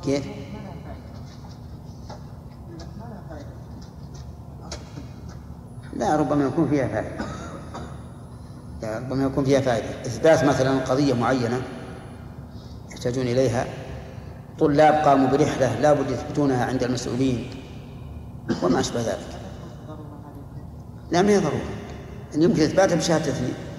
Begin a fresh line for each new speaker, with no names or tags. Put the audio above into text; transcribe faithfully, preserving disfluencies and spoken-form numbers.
كيف؟ لا، ربما يكون فيها فائدة. لا، ربما يكون فيها فائدة. إثبات مثلا قضية معينة يحتاجون إليها، طلاب قاموا برحلة لا بد يثبتونها عند المسؤولين وما أشبه ذلك. لا، ما هي ضرورة، إن يمكن إثباتها بشهادة اثنين.